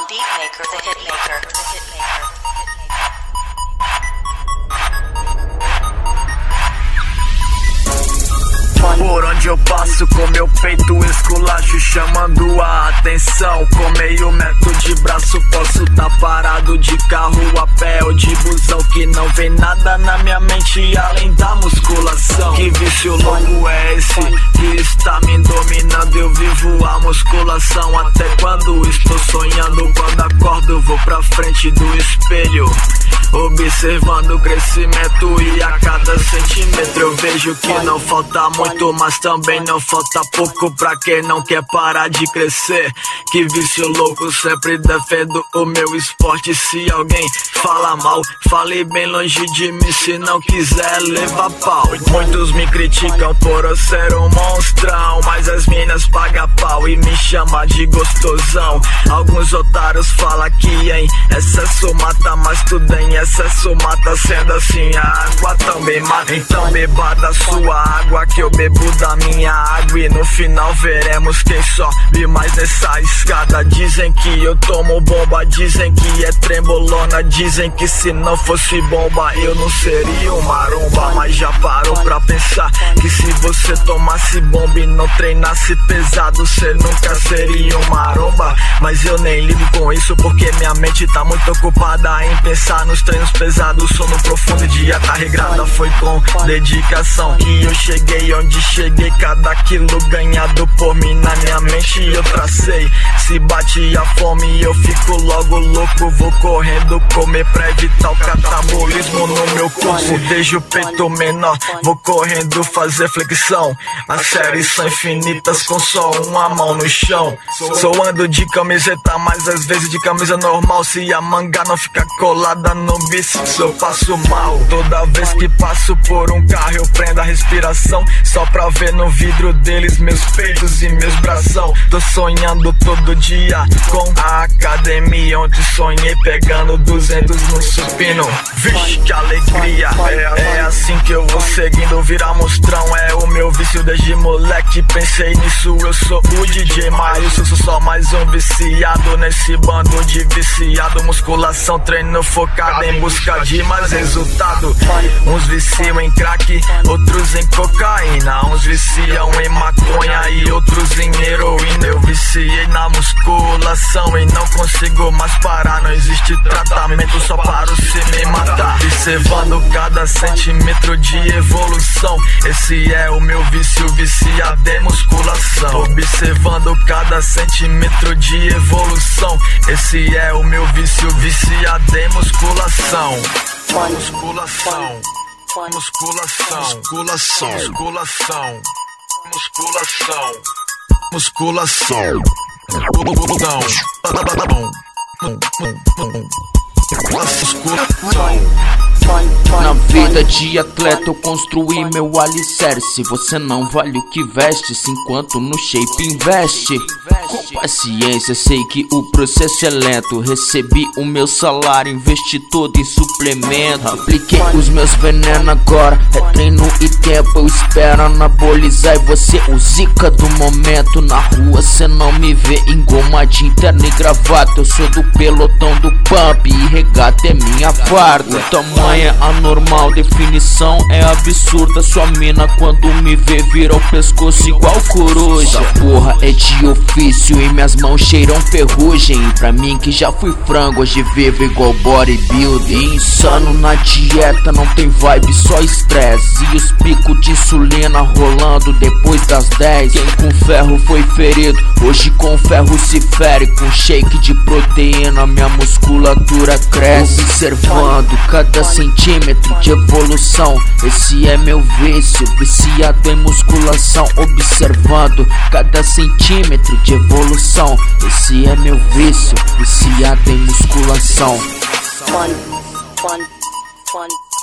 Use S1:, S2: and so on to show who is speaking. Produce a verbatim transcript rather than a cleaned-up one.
S1: Beatmaker, the hitmaker, the hitmaker.
S2: Por onde eu passo com meu peito esculacho, chamando a atenção. Com meio metro de braço posso tá parado de carro, a pé ou de busão, que não vem nada na minha mente além da musculação. Que vício louco é esse que está me dominando? Eu vivo a musculação até quando estou sonhando. Quando acordo vou pra frente do espelho, observando o crescimento, e a cada centímetro eu vejo que não falta muito, mas também não falta pouco pra quem não quer parar de crescer. Que vício louco, sempre defendo o meu esporte. Se alguém fala mal, fale bem longe de mim, se não quiser levar pau. Muitos me criticam por eu ser um monstrão, mas as minas pagam pau e me chamam de gostosão. Alguns otários falam que em excesso mata, mas tudo em excesso mata. Sendo assim, a água também mata. Então beba da sua água que eu bebo da minha água, e no final veremos quem sobe mais nessa escada. Dizem que eu tomo bomba, dizem que é trembolona, dizem que se não fosse bomba eu não seria um maromba. Mas já parou pra pensar que se você tomasse bomba e não treinasse pesado, você nunca seria um maromba? Mas eu nem ligo com isso, porque minha mente tá muito ocupada em pensar nos treinos pesados. Sono profundo e dieta regrada, foi com dedicação que eu cheguei onde cheguei. Cada quilo ganhado por mim na minha mente eu tracei. Se bate a fome eu fico logo louco, vou correndo comer pra evitar o catabolismo no meu corpo. Se vejo o peito menor, vou correndo fazer flexão. As séries são infinitas com só uma mão no chão. Sou ando de camiseta, mas às vezes de camisa normal. Se a manga não ficar colada no bíceps eu passo mal. Toda vez que passo por um carro eu prendo a respiração, só pra ver no vidro deles meus peitos e meus bração. Tô sonhando todo dia com a academia, onde sonhei pegando duzentos no supino. Vixe, que alegria, é, é assim que eu vou seguindo. Virar monstrão é o meu vício desde moleque. Pensei nisso, eu sou o D J Marius. Eu sou só mais um viciado nesse bando de viciado. Musculação, treino focado em busca de mais resultado. Uns viciam em crack, outros em cocaína. Uns viciam em maconha e outros em heroína. Eu viciei na musculação e não consigo mais parar. Não existe tratamento, só paro se me matar. Observando cada centímetro de evolução, esse é o meu vício, viciado em musculação. Observando cada centímetro de evolução, esse é o meu vício, viciado em musculação. Musculação, musculação, musculação, musculação, musculação, musculação, musculação.
S3: Na vida de atleta eu construí meu alicerce. Você não vale o que veste, enquanto no shape investe. Com paciência, sei que o processo é lento. Recebi o meu salário, investi todo em suplemento. Apliquei os meus venenos agora, é treino e tempo. Eu espero anabolizar e você o zica do momento. Na rua cê não me vê engomadinho, terno e gravata. Eu sou do pelotão do pump e regata é minha farda. O tamanho é anormal, definição é absurda. Sua mina quando me vê vira o pescoço igual coruja. Essa porra é de ofício e minhas mãos cheiram ferrugem. E pra mim que já fui frango, hoje vivo igual bodybuilding. Insano na dieta, não tem vibe, só estresse. E os picos de insulina rolando depois das dez. Quem com ferro foi ferido, hoje com ferro se fere. Com shake de proteína minha musculatura cresce. Observando cada centímetro de evolução, esse é meu vício, viciado em musculação. Observando cada centímetro de evolução, esse é meu vício, viciado em musculação.
S1: Fun, fun, fun.